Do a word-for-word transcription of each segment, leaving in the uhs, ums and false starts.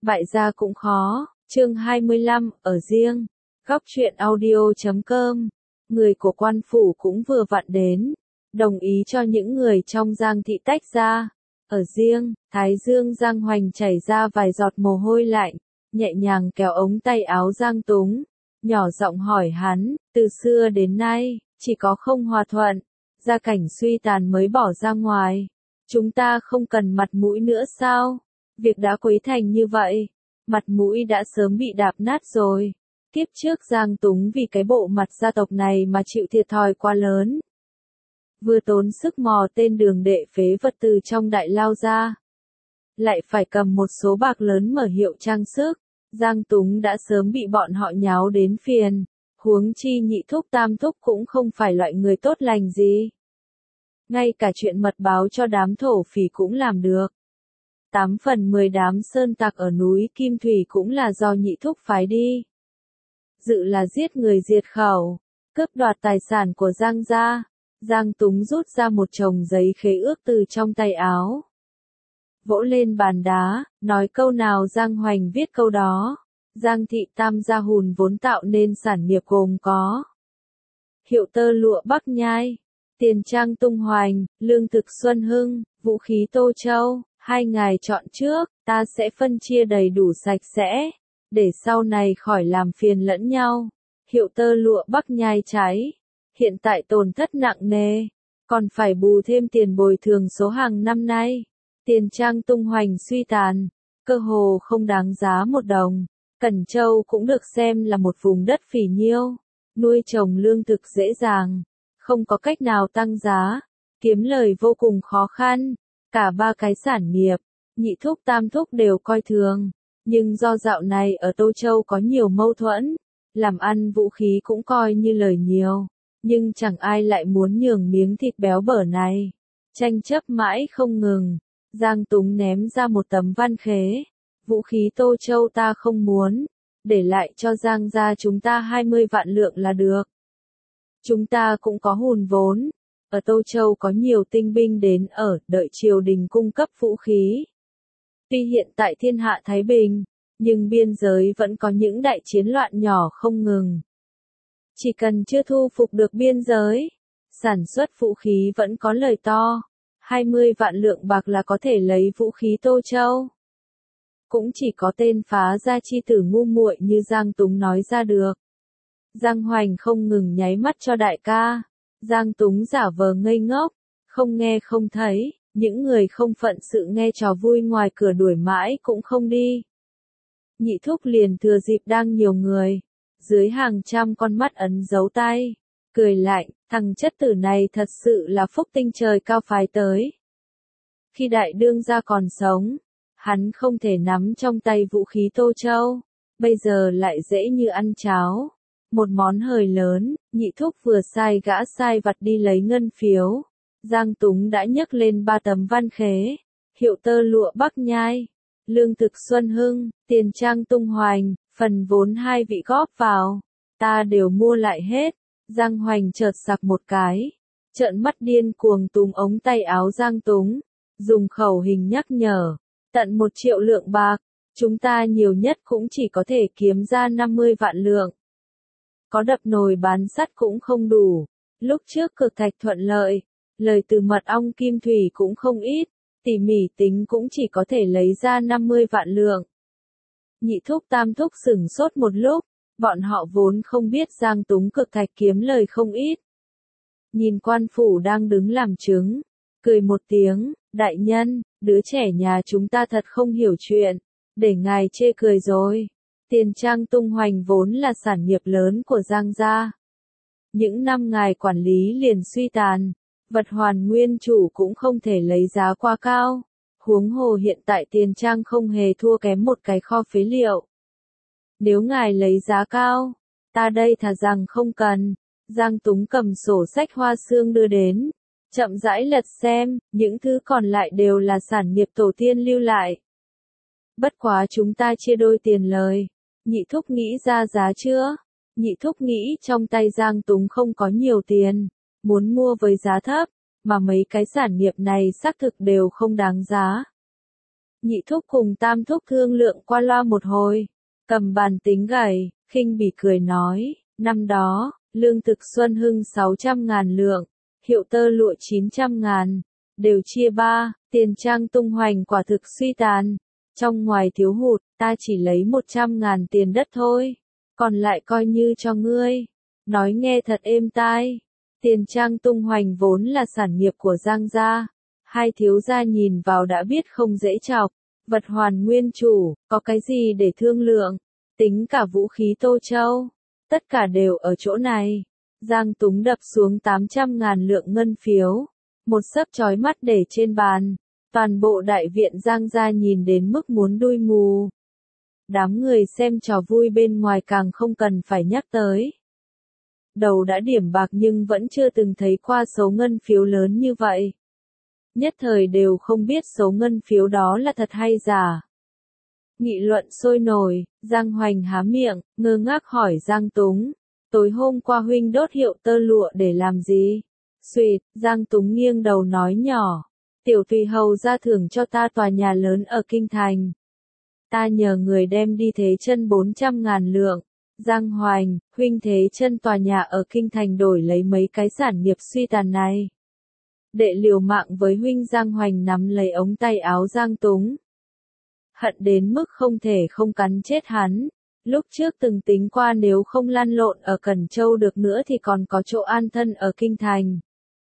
bại gia cũng khó. Chương hai mươi lăm, ở riêng. Góc truyện audio chấm com. Người của quan phủ cũng vừa vặn đến, đồng ý cho những người trong Giang thị tách ra. Ở riêng, thái dương Giang Hoành chảy ra vài giọt mồ hôi lạnh, nhẹ nhàng kéo ống tay áo Giang Túng, nhỏ giọng hỏi hắn, từ xưa đến nay, chỉ có không hòa thuận, gia cảnh suy tàn mới bỏ ra ngoài. Chúng ta không cần mặt mũi nữa sao? Việc đã quấy thành như vậy, mặt mũi đã sớm bị đạp nát rồi. Kiếp trước Giang Túng vì cái bộ mặt gia tộc này mà chịu thiệt thòi quá lớn. Vừa tốn sức mò tên đường đệ phế vật từ trong đại lao ra, lại phải cầm một số bạc lớn mở hiệu trang sức. Giang Túng đã sớm bị bọn họ nháo đến phiền, huống chi nhị thúc tam thúc cũng không phải loại người tốt lành gì. Ngay cả chuyện mật báo cho đám thổ phỉ cũng làm được. Tám phần mười đám sơn tặc ở núi Kim Thủy cũng là do nhị thúc phái đi. Dự là giết người diệt khẩu, cướp đoạt tài sản của Giang gia. Giang Túng rút ra một chồng giấy khế ước từ trong tay áo, vỗ lên bàn đá, nói câu nào Giang Hoành viết câu đó. Giang thị tam gia hùn vốn tạo nên sản nghiệp gồm có hiệu tơ lụa Bắc Nhai, tiền trang Tung Hoành, lương thực Xuân Hưng, vũ khí Tô Châu. Hai ngài chọn trước, ta sẽ phân chia đầy đủ sạch sẽ, để sau này khỏi làm phiền lẫn nhau. Hiệu tơ lụa Bắc Nhai cháy, hiện tại tổn thất nặng nề, còn phải bù thêm tiền bồi thường số hàng năm nay. Tiền trang Tung Hoành suy tàn, cơ hồ không đáng giá một đồng. Cẩn Châu cũng được xem là một vùng đất phì nhiêu, nuôi trồng lương thực dễ dàng, không có cách nào tăng giá, kiếm lời vô cùng khó khăn. Cả ba cái sản nghiệp, nhị thúc tam thúc đều coi thường, nhưng do dạo này ở Tô Châu có nhiều mâu thuẫn, làm ăn vũ khí cũng coi như lời nhiều, nhưng chẳng ai lại muốn nhường miếng thịt béo bở này. Tranh chấp mãi không ngừng, Giang Túng ném ra một tấm văn khế, vũ khí Tô Châu ta không muốn, để lại cho Giang gia chúng ta hai mươi vạn lượng là được. Chúng ta cũng có hùn vốn. Ở Tô Châu có nhiều tinh binh đến ở, đợi triều đình cung cấp vũ khí. Tuy hiện tại thiên hạ thái bình, nhưng biên giới vẫn có những đại chiến loạn nhỏ không ngừng. Chỉ cần chưa thu phục được biên giới, sản xuất vũ khí vẫn có lời to. hai mươi vạn lượng bạc là có thể lấy vũ khí Tô Châu. Cũng chỉ có tên phá gia chi tử ngu muội như Giang Túng nói ra được. Giang Hoành không ngừng nháy mắt cho đại ca. Giang Túng giả vờ ngây ngốc, không nghe không thấy, những người không phận sự nghe trò vui ngoài cửa đuổi mãi cũng không đi. Nhị thúc liền thừa dịp đang nhiều người, dưới hàng trăm con mắt ấn dấu tay, cười lạnh, thằng chất tử này thật sự là phúc tinh trời cao phái tới. Khi đại đương gia còn sống, hắn không thể nắm trong tay vũ khí Tô Châu, bây giờ lại dễ như ăn cháo. Một món hời lớn, nhị thúc vừa sai gã sai vặt đi lấy ngân phiếu. Giang Túng đã nhấc lên ba tấm văn khế, hiệu tơ lụa Bắc Nhai, lương thực Xuân Hưng, tiền trang Tung Hoành, phần vốn hai vị góp vào, ta đều mua lại hết. Giang Hoành chợt sặc một cái, trợn mắt điên cuồng túm ống tay áo Giang Túng, dùng khẩu hình nhắc nhở, tận một triệu lượng bạc, chúng ta nhiều nhất cũng chỉ có thể kiếm ra năm mươi vạn lượng. Có đập nồi bán sắt cũng không đủ. Lúc trước cực thạch thuận lợi, lời từ mật ong Kim Thủy cũng không ít, tỉ mỉ tính cũng chỉ có thể lấy ra năm mươi vạn lượng. Nhị thúc tam thúc sửng sốt một lúc, bọn họ vốn không biết Giang Túng cực thạch kiếm lời không ít. Nhìn quan phủ đang đứng làm chứng, cười một tiếng, đại nhân, đứa trẻ nhà chúng ta thật không hiểu chuyện, để ngài chê cười rồi. Tiền trang Tung Hoành vốn là sản nghiệp lớn của Giang gia. Những năm ngài quản lý liền suy tàn, vật hoàn nguyên chủ cũng không thể lấy giá quá cao. Huống hồ hiện tại tiền trang không hề thua kém một cái kho phế liệu. Nếu ngài lấy giá cao, ta đây thà rằng không cần. Giang Túng cầm sổ sách hoa xương đưa đến, chậm rãi lật xem, những thứ còn lại đều là sản nghiệp tổ tiên lưu lại. Bất quá chúng ta chia đôi tiền lời. Nhị thúc nghĩ ra giá chưa? Nhị thúc nghĩ trong tay Giang Túng không có nhiều tiền, muốn mua với giá thấp, mà mấy cái sản nghiệp này xác thực đều không đáng giá. Nhị thúc cùng tam thúc thương lượng qua loa một hồi, cầm bàn tính gầy, khinh bỉ cười nói, năm đó, lương thực Xuân Hưng sáu trăm ngàn lượng, hiệu tơ lụa chín trăm ngàn, đều chia ba, tiền trang tung hoành quả thực suy tàn, trong ngoài thiếu hụt, ta chỉ lấy một trăm ngàn tiền đất thôi, còn lại coi như cho ngươi. Nói nghe thật êm tai, tiền trang tung hoành vốn là sản nghiệp của Giang gia, hai thiếu gia nhìn vào đã biết không dễ chọc, vật hoàn nguyên chủ, có cái gì để thương lượng, tính cả vũ khí Tô Châu, tất cả đều ở chỗ này. Giang Túng đập xuống tám trăm ngàn lượng ngân phiếu, một sấp chói mắt để trên bàn, toàn bộ đại viện Giang gia nhìn đến mức muốn đuôi mù. Đám người xem trò vui bên ngoài càng không cần phải nhắc tới. Đầu đã điểm bạc nhưng vẫn chưa từng thấy qua số ngân phiếu lớn như vậy. Nhất thời đều không biết số ngân phiếu đó là thật hay giả. Nghị luận sôi nổi, Giang Hoành há miệng, ngơ ngác hỏi Giang Túng, tối hôm qua huynh đốt hiệu tơ lụa để làm gì? Xuyệt, Giang Túng nghiêng đầu nói nhỏ, tiểu tùy hầu ra thưởng cho ta tòa nhà lớn ở Kinh Thành. Ta nhờ người đem đi thế chân bốn trăm ngàn lượng. Giang Hoành, huynh thế chân tòa nhà ở Kinh Thành đổi lấy mấy cái sản nghiệp suy tàn này. Đệ liều mạng với huynh. Giang Hoành nắm lấy ống tay áo Giang Túng. Hận đến mức không thể không cắn chết hắn. Lúc trước từng tính qua nếu không lăn lộn ở Cẩn Châu được nữa thì còn có chỗ an thân ở Kinh Thành.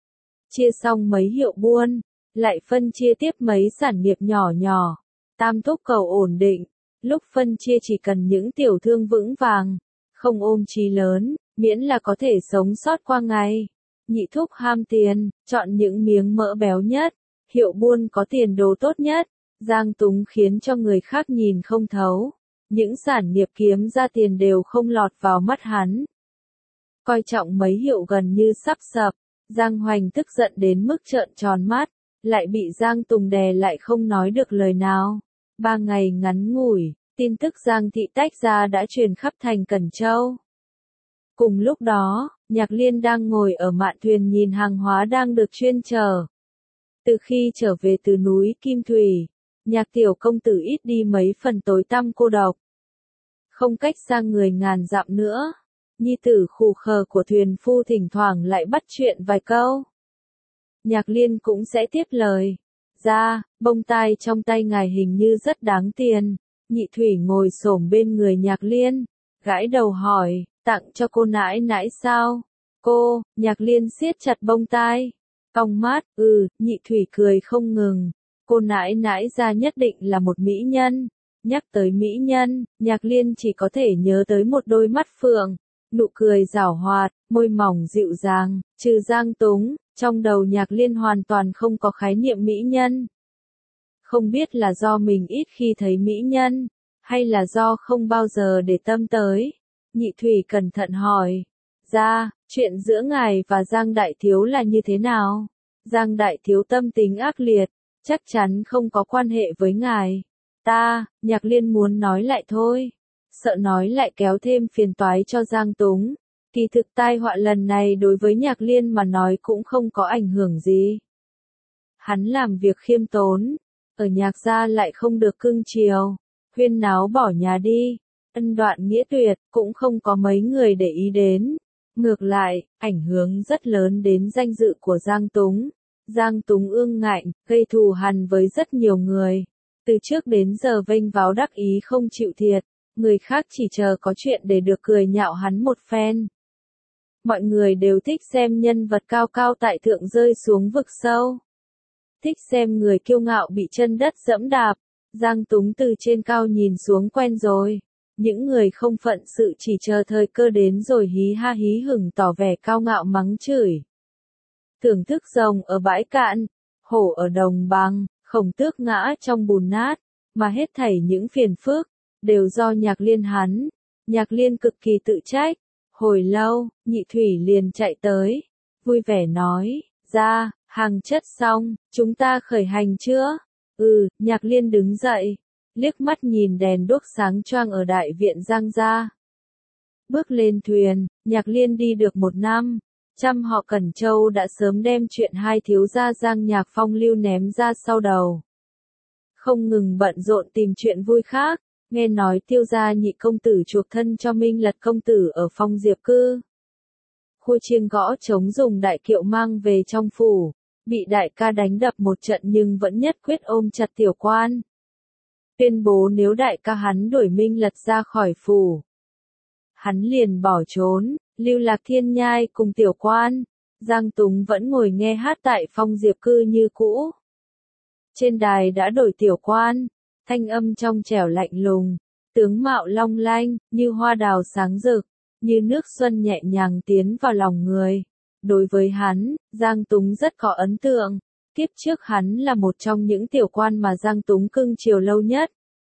Chia xong mấy hiệu buôn, lại phân chia tiếp mấy sản nghiệp nhỏ nhỏ. Tam thúc cầu ổn định, lúc phân chia chỉ cần những tiểu thương vững vàng, không ôm chí lớn, miễn là có thể sống sót qua ngày. Nhị thúc ham tiền, chọn những miếng mỡ béo nhất, hiệu buôn có tiền đồ tốt nhất. Giang Túng khiến cho người khác nhìn không thấu, những sản nghiệp kiếm ra tiền đều không lọt vào mắt hắn. Coi trọng mấy hiệu gần như sắp sập, Giang Hoành tức giận đến mức trợn tròn mắt, lại bị Giang Tùng đè lại không nói được lời nào. Ba ngày ngắn ngủi, tin tức Giang thị tách ra đã truyền khắp thành Cẩn Châu. Cùng lúc đó, Nhạc Liên đang ngồi ở mạn thuyền nhìn hàng hóa đang được chuyên chở. Từ khi trở về từ núi Kim Thủy, Nhạc tiểu công tử ít đi mấy phần tối tăm cô độc. Không cách xa người ngàn dặm nữa, nhi tử khù khờ của thuyền phu thỉnh thoảng lại bắt chuyện vài câu. Nhạc Liên cũng sẽ tiếp lời. Ra, bông tai trong tay ngài hình như rất đáng tiền. Nhị Thủy ngồi xổm bên người Nhạc Liên, gãi đầu hỏi, tặng cho cô nãi nãi sao? Cô, Nhạc Liên siết chặt bông tai, cong mắt, ừ, Nhị Thủy cười không ngừng. Cô nãi nãi ra nhất định là một mỹ nhân. Nhắc tới mỹ nhân, Nhạc Liên chỉ có thể nhớ tới một đôi mắt phượng, nụ cười giảo hoạt, môi mỏng dịu dàng, trừ Giang Túng, trong đầu Nhạc Liên hoàn toàn không có khái niệm mỹ nhân. Không biết là do mình ít khi thấy mỹ nhân, hay là do không bao giờ để tâm tới. Nhị Thủy cẩn thận hỏi, ra, chuyện giữa ngài và Giang Đại Thiếu là như thế nào? Giang Đại Thiếu tâm tính ác liệt, chắc chắn không có quan hệ với ngài. Ta, Nhạc Liên muốn nói lại thôi, sợ nói lại kéo thêm phiền toái cho Giang Túng. Kỳ thực tai họa lần này đối với Nhạc Liên mà nói cũng không có ảnh hưởng gì. Hắn làm việc khiêm tốn, ở Nhạc gia lại không được cưng chiều, huyên náo bỏ nhà đi, ân đoạn nghĩa tuyệt, cũng không có mấy người để ý đến. Ngược lại, ảnh hưởng rất lớn đến danh dự của Giang Túng. Giang Túng ương ngạnh, gây thù hằn với rất nhiều người. Từ trước đến giờ vênh váo đắc ý không chịu thiệt, người khác chỉ chờ có chuyện để được cười nhạo hắn một phen. Mọi người đều thích xem nhân vật cao cao tại thượng rơi xuống vực sâu. Thích xem người kiêu ngạo bị chân đất dẫm đạp. Giang Túng từ trên cao nhìn xuống quen rồi. Những người không phận sự chỉ chờ thời cơ đến rồi hí ha hí hửng tỏ vẻ cao ngạo mắng chửi. Thưởng thức rồng ở bãi cạn, hổ ở đồng bằng, khổng tước ngã trong bùn nát, mà hết thảy những phiền phức, đều do Nhạc Liên hắn. Nhạc Liên cực kỳ tự trách. Hồi lâu, Nhị Thủy liền chạy tới, vui vẻ nói, ra, hàng chất xong, chúng ta khởi hành chưa? Ừ, Nhạc Liên đứng dậy, liếc mắt nhìn đèn đuốc sáng choang ở đại viện Giang gia. Bước lên thuyền, Nhạc Liên đi được một năm, trăm họ Cẩn Châu đã sớm đem chuyện hai thiếu gia Giang Nhạc Phong lưu ném ra sau đầu. không ngừng bận rộn tìm chuyện vui khác. Nghe nói Tiêu gia nhị công tử chuộc thân cho Minh Lật công tử ở Phong Diệp cư. Khua chiêng gõ trống dùng đại kiệu mang về trong phủ, bị đại ca đánh đập một trận nhưng vẫn nhất quyết ôm chặt tiểu quan. Tuyên bố nếu đại ca hắn đuổi Minh Lật ra khỏi phủ, hắn liền bỏ trốn, lưu lạc thiên nhai cùng tiểu quan. Giang Túng vẫn ngồi nghe hát tại Phong Diệp cư như cũ. Trên đài đã đổi tiểu quan, thanh âm trong trẻo lạnh lùng, tướng mạo long lanh, như hoa đào sáng rực, như nước xuân nhẹ nhàng tiến vào lòng người. Đối với hắn, Giang Túng rất có ấn tượng, kiếp trước hắn là một trong những tiểu quan mà Giang Túng cưng chiều lâu nhất.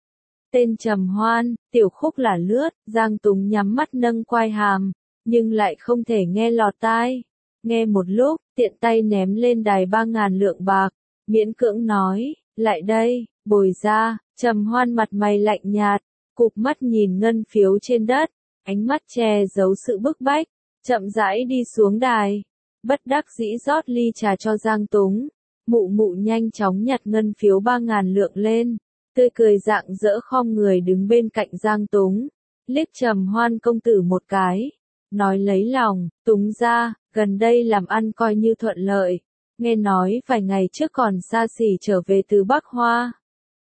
Tên trầm hoan, tiểu khúc là lướt, Giang Túng nhắm mắt nâng quai hàm, nhưng lại không thể nghe lọt tai. Nghe một lúc, tiện tay ném lên đài ba ngàn lượng bạc, miễn cưỡng nói, lại đây, bồi ra. Trầm hoan mặt mày lạnh nhạt, cụp mắt nhìn ngân phiếu trên đất, ánh mắt che giấu sự bức bách, chậm rãi đi xuống đài, bất đắc dĩ rót ly trà cho Giang Túng. Mụ mụ nhanh chóng nhặt ngân phiếu ba ngàn lượng lên, tươi cười rạng rỡ khom người đứng bên cạnh Giang Túng, liếc Trầm hoan công tử một cái, nói lấy lòng, Túng ra, gần đây làm ăn coi như thuận lợi, nghe nói vài ngày trước còn xa xỉ trở về từ Bắc Hoa.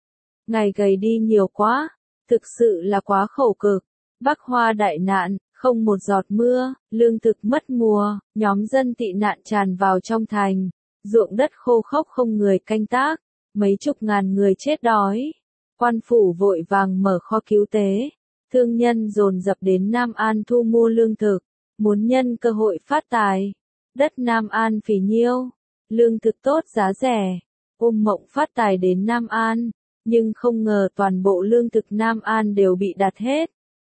Ngài gầy đi nhiều quá, thực sự là quá khổ cực, Bắc Hoa đại nạn, không một giọt mưa, lương thực mất mùa, nhóm dân tị nạn tràn vào trong thành, ruộng đất khô khốc không người canh tác, mấy chục ngàn người chết đói. Quan phủ vội vàng mở kho cứu tế, thương nhân dồn dập đến Nam An thu mua lương thực, muốn nhân cơ hội phát tài. Đất Nam An phì nhiêu, lương thực tốt giá rẻ, ôm mộng phát tài đến Nam An. Nhưng không ngờ toàn bộ lương thực Nam An đều bị đặt hết.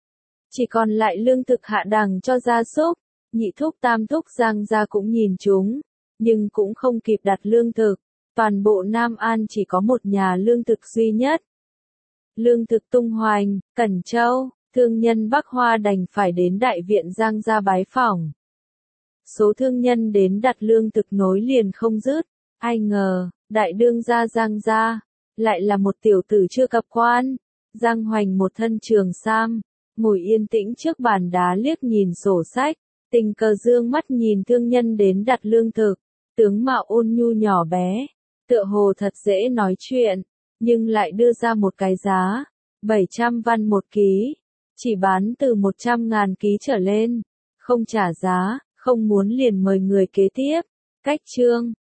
Chỉ còn lại lương thực hạ đẳng cho gia súc, nhị thúc tam thúc Giang gia cũng nhìn chúng, nhưng cũng không kịp đặt lương thực. Toàn bộ Nam An chỉ có một nhà lương thực duy nhất. Lương thực tung hoành, Cẩn Châu, thương nhân Bắc Hoa đành phải đến đại viện Giang gia bái phỏng. Số thương nhân đến đặt lương thực nối liền không dứt, ai ngờ, đại đương gia Giang gia lại là một tiểu tử chưa cập quan. Giang Hoành một thân trường sam, ngồi yên tĩnh trước bàn đá liếc nhìn sổ sách, tình cờ dương mắt nhìn thương nhân đến đặt lương thực, tướng mạo ôn nhu nhỏ bé, tựa hồ thật dễ nói chuyện, nhưng lại đưa ra một cái giá, bảy trăm văn một ký, chỉ bán từ một trăm ngàn ký trở lên, không trả giá, không muốn liền mời người kế tiếp. Cách chương